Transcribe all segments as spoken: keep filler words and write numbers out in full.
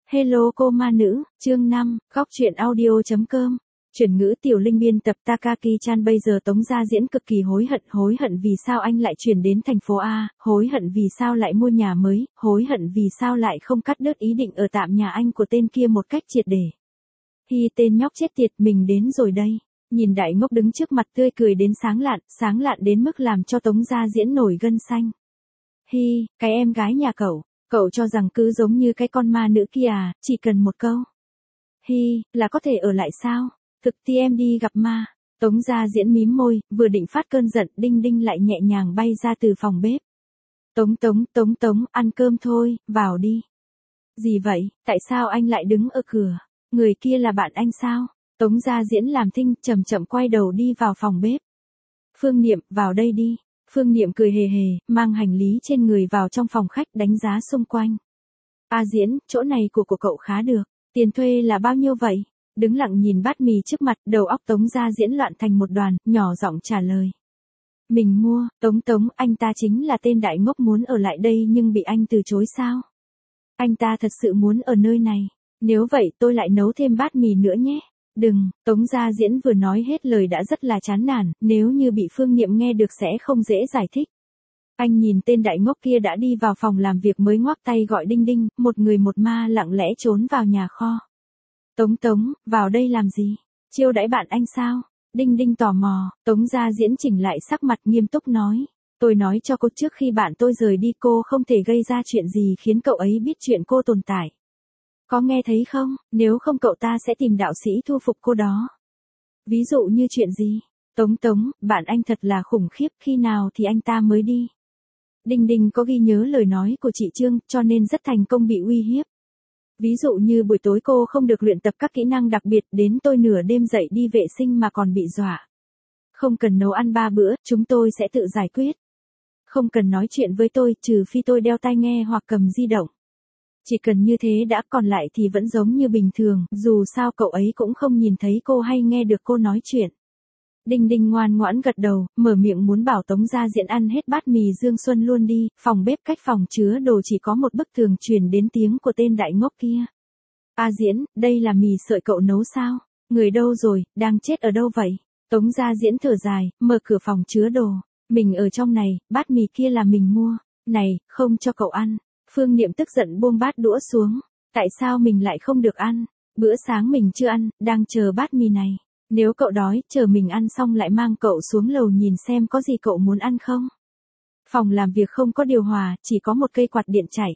Hello cô ma nữ, chương năm, góc truyện audio.com. Chuyển ngữ tiểu linh biên tập Takaki-chan. Bây giờ Tống Gia Diễn cực kỳ hối hận, hối hận vì sao anh lại chuyển đến thành phố A, hối hận vì sao lại mua nhà mới, hối hận vì sao lại không cắt đứt ý định ở tạm nhà anh của tên kia một cách triệt để. Hi, tên nhóc chết tiệt, mình đến rồi đây. Nhìn đại ngốc đứng trước mặt tươi cười đến sáng lạn, sáng lạn đến mức làm cho Tống Gia Diễn nổi gân xanh. Hi, cái em gái nhà cậu. Cậu cho rằng cứ giống như cái con ma nữ kia à, chỉ cần một câu. Hi, là có thể ở lại sao? Thực thì em đi gặp ma. Tống Gia Diễn mím môi, vừa định phát cơn giận, Đinh Đinh lại nhẹ nhàng bay ra từ phòng bếp. Tống Tống, Tống Tống, ăn cơm thôi, vào đi. Gì vậy, tại sao anh lại đứng ở cửa? Người kia là bạn anh sao? Tống Gia Diễn làm thinh, chậm chậm quay đầu đi vào phòng bếp. Phương Niệm, vào đây đi. Phương Niệm cười hề hề, mang hành lý trên người vào trong phòng khách, đánh giá xung quanh. A Diễn, chỗ này của của cậu khá được. Tiền thuê là bao nhiêu vậy? Đứng lặng nhìn bát mì trước mặt, đầu óc Tống Gia Diễn loạn thành một đoàn, nhỏ giọng trả lời. Mình mua. Tống Tống, anh ta chính là tên đại ngốc muốn ở lại đây nhưng bị anh từ chối sao? Anh ta thật sự muốn ở nơi này. Nếu vậy tôi lại nấu thêm bát mì nữa nhé. Đừng, Tống Gia Diễn vừa nói hết lời đã rất là chán nản, nếu như bị Phương Niệm nghe được sẽ không dễ giải thích. Anh nhìn tên đại ngốc kia đã đi vào phòng làm việc mới ngoắc tay gọi Đinh Đinh, một người một ma lặng lẽ trốn vào nhà kho. Tống Tống, vào đây làm gì? Chiêu đãi bạn anh sao? Đinh Đinh tò mò, Tống Gia Diễn chỉnh lại sắc mặt nghiêm túc nói. Tôi nói cho cô trước khi bạn tôi rời đi cô không thể gây ra chuyện gì khiến cậu ấy biết chuyện cô tồn tại. Có nghe thấy không, nếu không cậu ta sẽ tìm đạo sĩ thu phục cô đó. Ví dụ như chuyện gì? Tống Tống, bạn anh thật là khủng khiếp, khi nào thì anh ta mới đi? Đinh Đinh có ghi nhớ lời nói của chị Trương, cho nên rất thành công bị uy hiếp. Ví dụ như buổi tối cô không được luyện tập các kỹ năng đặc biệt, đến tôi nửa đêm dậy đi vệ sinh mà còn bị dọa. Không cần nấu ăn ba bữa, chúng tôi sẽ tự giải quyết. Không cần nói chuyện với tôi, trừ phi tôi đeo tai nghe hoặc cầm di động. Chỉ cần như thế đã, còn lại thì vẫn giống như bình thường, dù sao cậu ấy cũng không nhìn thấy cô hay nghe được cô nói chuyện. Đinh Đinh ngoan ngoãn gật đầu, mở miệng muốn bảo Tống Gia Diễn ăn hết bát mì Dương Xuân luôn đi, phòng bếp cách phòng chứa đồ chỉ có một bức tường truyền đến tiếng của tên đại ngốc kia. A Diễn, đây là mì sợi cậu nấu sao? Người đâu rồi, đang chết ở đâu vậy? Tống Gia Diễn thở dài, mở cửa phòng chứa đồ. Mình ở trong này, bát mì kia là mình mua. Này, không cho cậu ăn. Phương Niệm tức giận buông bát đũa xuống. Tại sao mình lại không được ăn? Bữa sáng mình chưa ăn, đang chờ bát mì này. Nếu cậu đói, chờ mình ăn xong lại mang cậu xuống lầu nhìn xem có gì cậu muốn ăn không? Phòng làm việc không có điều hòa, chỉ có một cây quạt điện chạy.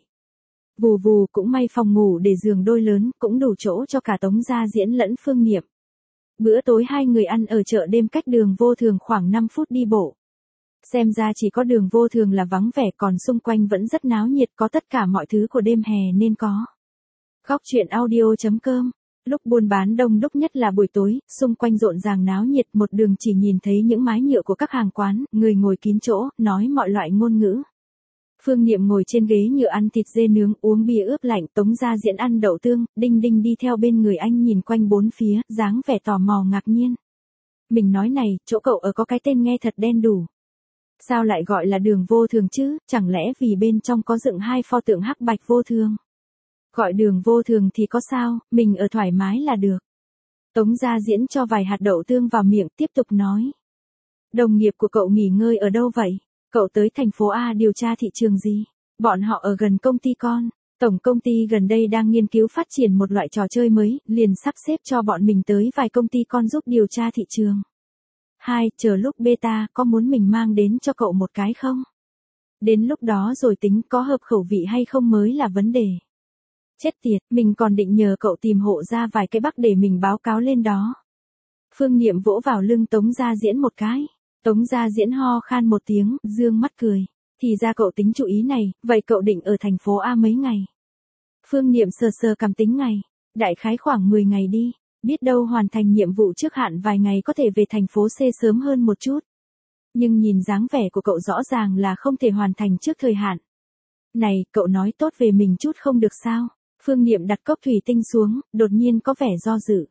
Vù vù, cũng may phòng ngủ để giường đôi lớn, cũng đủ chỗ cho cả Tống Gia Diễn lẫn Phương Niệm. Bữa tối hai người ăn ở chợ đêm cách Đường Vô Thường khoảng năm phút đi bộ. Xem ra chỉ có Đường Vô Thường là vắng vẻ, còn xung quanh vẫn rất náo nhiệt, có tất cả mọi thứ của đêm hè nên có. Góc truyện audio.com. Lúc buôn bán đông đúc nhất là buổi tối, xung quanh rộn ràng náo nhiệt, một đường chỉ nhìn thấy những mái nhựa của các hàng quán, người ngồi kín chỗ, nói mọi loại ngôn ngữ. Phương Niệm ngồi trên ghế nhựa ăn thịt dê nướng, uống bia ướp lạnh, Tống Gia Diễn ăn đậu tương, Đinh Đinh đi theo bên người anh nhìn quanh bốn phía, dáng vẻ tò mò ngạc nhiên. Mình nói này, chỗ cậu ở có cái tên nghe thật đen đủi. Sao lại gọi là Đường Vô Thường chứ, chẳng lẽ vì bên trong có dựng hai pho tượng hắc bạch vô thường? Gọi Đường Vô Thường thì có sao, mình ở thoải mái là được. Tống Gia Diễn cho vài hạt đậu tương vào miệng, tiếp tục nói. Đồng nghiệp của cậu nghỉ ngơi ở đâu vậy? Cậu tới thành phố A điều tra thị trường gì? Bọn họ ở gần công ty con. Tổng công ty gần đây đang nghiên cứu phát triển một loại trò chơi mới, liền sắp xếp cho bọn mình tới vài công ty con giúp điều tra thị trường. Hai, chờ lúc beta, có muốn mình mang đến cho cậu một cái không? Đến lúc đó rồi tính có hợp khẩu vị hay không mới là vấn đề. Chết tiệt, mình còn định nhờ cậu tìm hộ ra vài cái bắc để mình báo cáo lên đó. Phương Niệm vỗ vào lưng Tống Gia Diễn một cái. Tống Gia Diễn ho khan một tiếng, dương mắt cười. Thì ra cậu tính chủ ý này, vậy cậu định ở thành phố A mấy ngày? Phương Niệm sờ sờ cằm tính ngày. Đại khái khoảng mười ngày đi. Biết đâu hoàn thành nhiệm vụ trước hạn vài ngày có thể về thành phố C sớm hơn một chút. Nhưng nhìn dáng vẻ của cậu rõ ràng là không thể hoàn thành trước thời hạn. Này, cậu nói tốt về mình chút không được sao? Phương Niệm đặt cốc thủy tinh xuống, đột nhiên có vẻ do dự.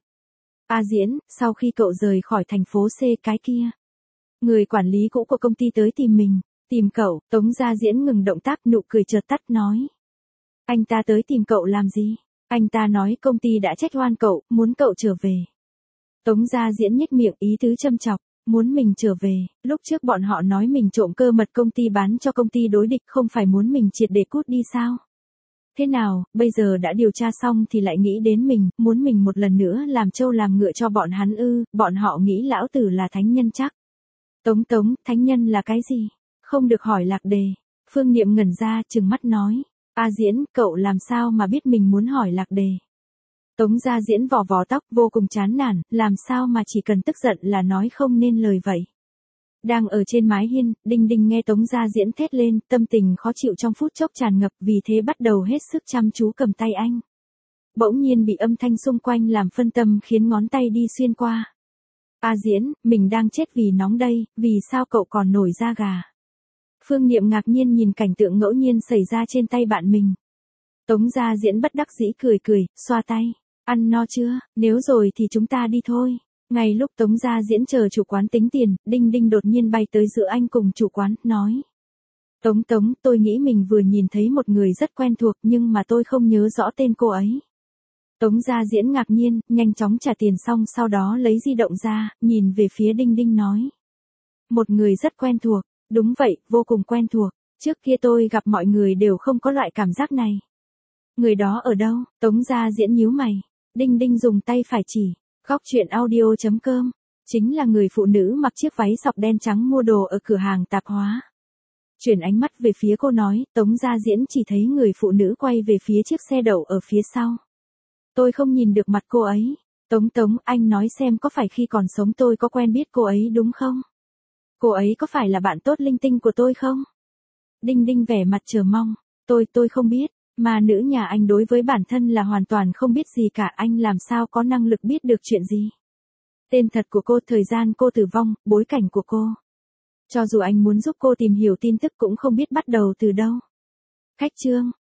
A Diễn, sau khi cậu rời khỏi thành phố C cái kia. Người quản lý cũ của công ty tới tìm mình, tìm cậu, Tống Gia Diễn ngừng động tác, nụ cười chợt tắt nói. Anh ta tới tìm cậu làm gì? Anh ta nói công ty đã trách oan cậu, muốn cậu trở về. Tống Gia Diễn nhếch miệng ý tứ châm chọc, muốn mình trở về, lúc trước bọn họ nói mình trộm cơ mật công ty bán cho công ty đối địch không phải muốn mình triệt để cút đi sao? Thế nào, bây giờ đã điều tra xong thì lại nghĩ đến mình, muốn mình một lần nữa làm trâu làm ngựa cho bọn hắn ư, bọn họ nghĩ lão tử là thánh nhân chắc. Tống Tống, thánh nhân là cái gì? Không được hỏi lạc đề. Phương Niệm ngẩn ra, trừng mắt nói. A Diễn, cậu làm sao mà biết mình muốn hỏi lạc đề? Tống Gia Diễn vò vò tóc vô cùng chán nản, làm sao mà chỉ cần tức giận là nói không nên lời vậy. Đang ở trên mái hiên, Đinh Đinh nghe Tống Gia Diễn thét lên, tâm tình khó chịu trong phút chốc tràn ngập vì thế bắt đầu hết sức chăm chú cầm tay anh. Bỗng nhiên bị âm thanh xung quanh làm phân tâm khiến ngón tay đi xuyên qua. A Diễn, mình đang chết vì nóng đây, vì sao cậu còn nổi da gà? Phương Niệm ngạc nhiên nhìn cảnh tượng ngẫu nhiên xảy ra trên tay bạn mình. Tống Gia Diễn bất đắc dĩ cười cười, xoa tay. Ăn no chưa, nếu rồi thì chúng ta đi thôi. Ngay lúc Tống Gia Diễn chờ chủ quán tính tiền, Đinh Đinh đột nhiên bay tới giữa anh cùng chủ quán, nói. Tống Tống, tôi nghĩ mình vừa nhìn thấy một người rất quen thuộc nhưng mà tôi không nhớ rõ tên cô ấy. Tống Gia Diễn ngạc nhiên, nhanh chóng trả tiền xong sau đó lấy di động ra, nhìn về phía Đinh Đinh nói. Một người rất quen thuộc, đúng vậy, vô cùng quen thuộc, trước kia tôi gặp mọi người đều không có loại cảm giác này. Người đó ở đâu? Tống Gia Diễn nhíu mày. Đinh Đinh dùng tay phải chỉ. Góc truyện audio chấm com. Chính là người phụ nữ mặc chiếc váy sọc đen trắng mua đồ ở cửa hàng tạp hóa. Chuyển ánh mắt về phía cô nói, Tống Gia Diễn chỉ thấy người phụ nữ quay về phía chiếc xe đậu ở phía sau. Tôi không nhìn được mặt cô ấy. Tống Tống, anh nói xem có phải khi còn sống tôi có quen biết cô ấy đúng không? Cô ấy có phải là bạn tốt linh tinh của tôi không? Đinh Đinh vẻ mặt chờ mong. Tôi, tôi không biết. Mà nữ nhà anh đối với bản thân là hoàn toàn không biết gì cả, anh làm sao có năng lực biết được chuyện gì. Tên thật của cô, thời gian cô tử vong, bối cảnh của cô. Cho dù anh muốn giúp cô tìm hiểu tin tức cũng không biết bắt đầu từ đâu. Khách trương,